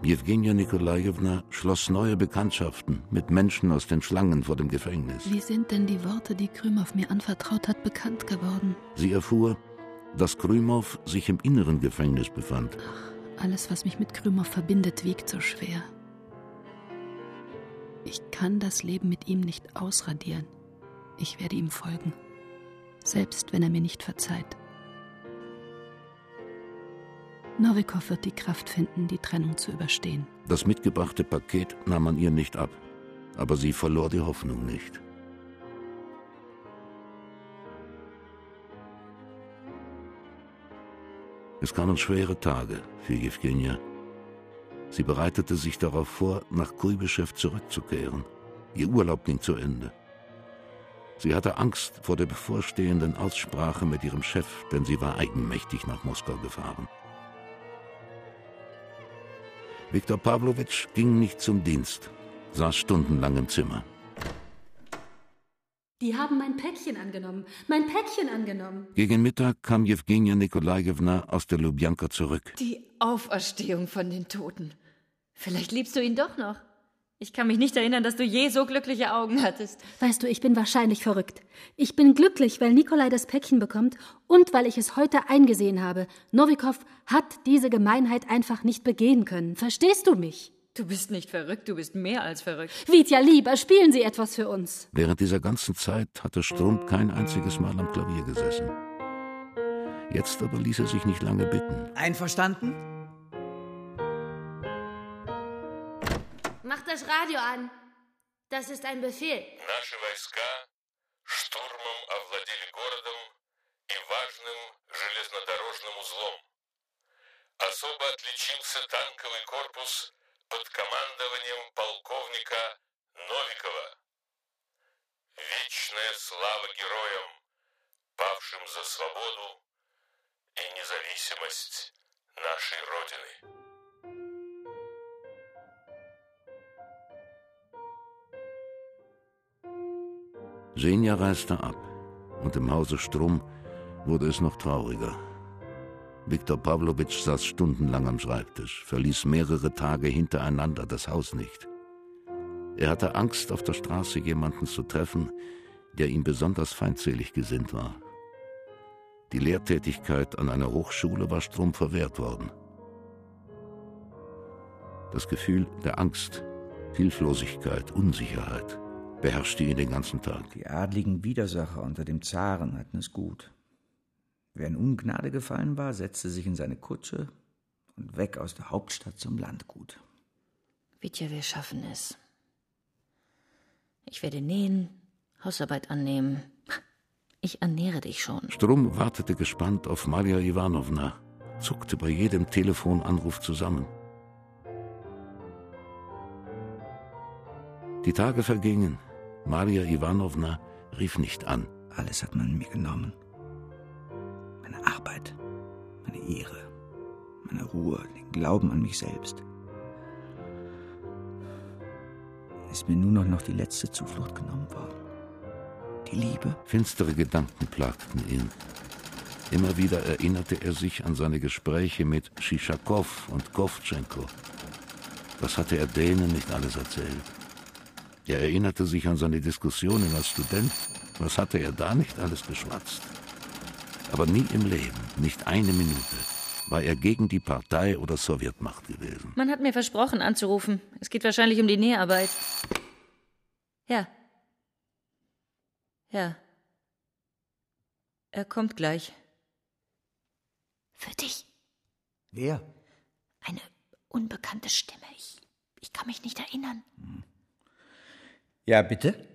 Jewgenja Nikolajewna schloss neue Bekanntschaften mit Menschen aus den Schlangen vor dem Gefängnis. Wie sind denn die Worte, die Krymow mir anvertraut hat, bekannt geworden? Sie erfuhr, dass Krymow sich im inneren Gefängnis befand. Ach, alles, was mich mit Krymow verbindet, wiegt so schwer. Ich kann das Leben mit ihm nicht ausradieren. Ich werde ihm folgen, selbst wenn er mir nicht verzeiht. Nowikow wird die Kraft finden, die Trennung zu überstehen. Das mitgebrachte Paket nahm man ihr nicht ab, aber sie verlor die Hoffnung nicht. Es kamen schwere Tage für Jewgenja. Sie bereitete sich darauf vor, nach Kuibyschew zurückzukehren. Ihr Urlaub ging zu Ende. Sie hatte Angst vor der bevorstehenden Aussprache mit ihrem Chef, denn sie war eigenmächtig nach Moskau gefahren. Viktor Pawlowitsch ging nicht zum Dienst, saß stundenlang im Zimmer. Die haben mein Päckchen angenommen. Mein Päckchen angenommen. Gegen Mittag kam Jewgenja Nikolajewna aus der Lubjanka zurück. Die Auferstehung von den Toten. Vielleicht liebst du ihn doch noch. Ich kann mich nicht erinnern, dass du je so glückliche Augen hattest. Weißt du, ich bin wahrscheinlich verrückt. Ich bin glücklich, weil Nikolai das Päckchen bekommt und weil ich es heute eingesehen habe. Nowikow hat diese Gemeinheit einfach nicht begehen können. Verstehst du mich? Du bist nicht verrückt, du bist mehr als verrückt. Vitja, lieber, spielen Sie etwas für uns. Während dieser ganzen Zeit hatte Strump kein einziges Mal am Klavier gesessen. Jetzt aber ließ er sich nicht lange bitten. Einverstanden? Mach das Radio an. Das ist ein Befehl. Наши войска штурмом овладели городом и важным железнодорожным узлом. Особо отличился танковый корпус под командованием полковника Новикова. Вечная слава героям, павшим за свободу и независимость нашей Родины. Женя reiste ab und im Hause Strum wurde es noch trauriger. Viktor Pawlowitsch saß stundenlang am Schreibtisch, verließ mehrere Tage hintereinander das Haus nicht. Er hatte Angst, auf der Straße jemanden zu treffen, der ihm besonders feindselig gesinnt war. Die Lehrtätigkeit an einer Hochschule war Strum verwehrt worden. Das Gefühl der Angst, Hilflosigkeit, Unsicherheit beherrschte ihn den ganzen Tag. Die adligen Widersacher unter dem Zaren hatten es gut. Wer in Ungnade gefallen war, setzte sich in seine Kutsche und weg aus der Hauptstadt zum Landgut. Vitja, wir schaffen es. Ich werde nähen, Hausarbeit annehmen. Ich ernähre dich schon. Strum wartete gespannt auf Marja Iwanowna, zuckte bei jedem Telefonanruf zusammen. Die Tage vergingen. Marja Iwanowna rief nicht an. Alles hat man mir genommen. Meine Arbeit, meine Ehre, meine Ruhe, den Glauben an mich selbst. Ist mir nur noch die letzte Zuflucht genommen worden. Die Liebe. Finstere Gedanken plagten ihn. Immer wieder erinnerte er sich an seine Gespräche mit Schischakov und Govtschenko. Was hatte er denen nicht alles erzählt? Er erinnerte sich an seine Diskussionen als Student. Was hatte er da nicht alles geschwatzt? Aber nie im Leben, nicht eine Minute, war er gegen die Partei oder Sowjetmacht gewesen. Man hat mir versprochen, anzurufen. Es geht wahrscheinlich um die Näharbeit. Ja. Ja. Er kommt gleich. Für dich. Wer? Eine unbekannte Stimme. Ich kann mich nicht erinnern. Ja, bitte?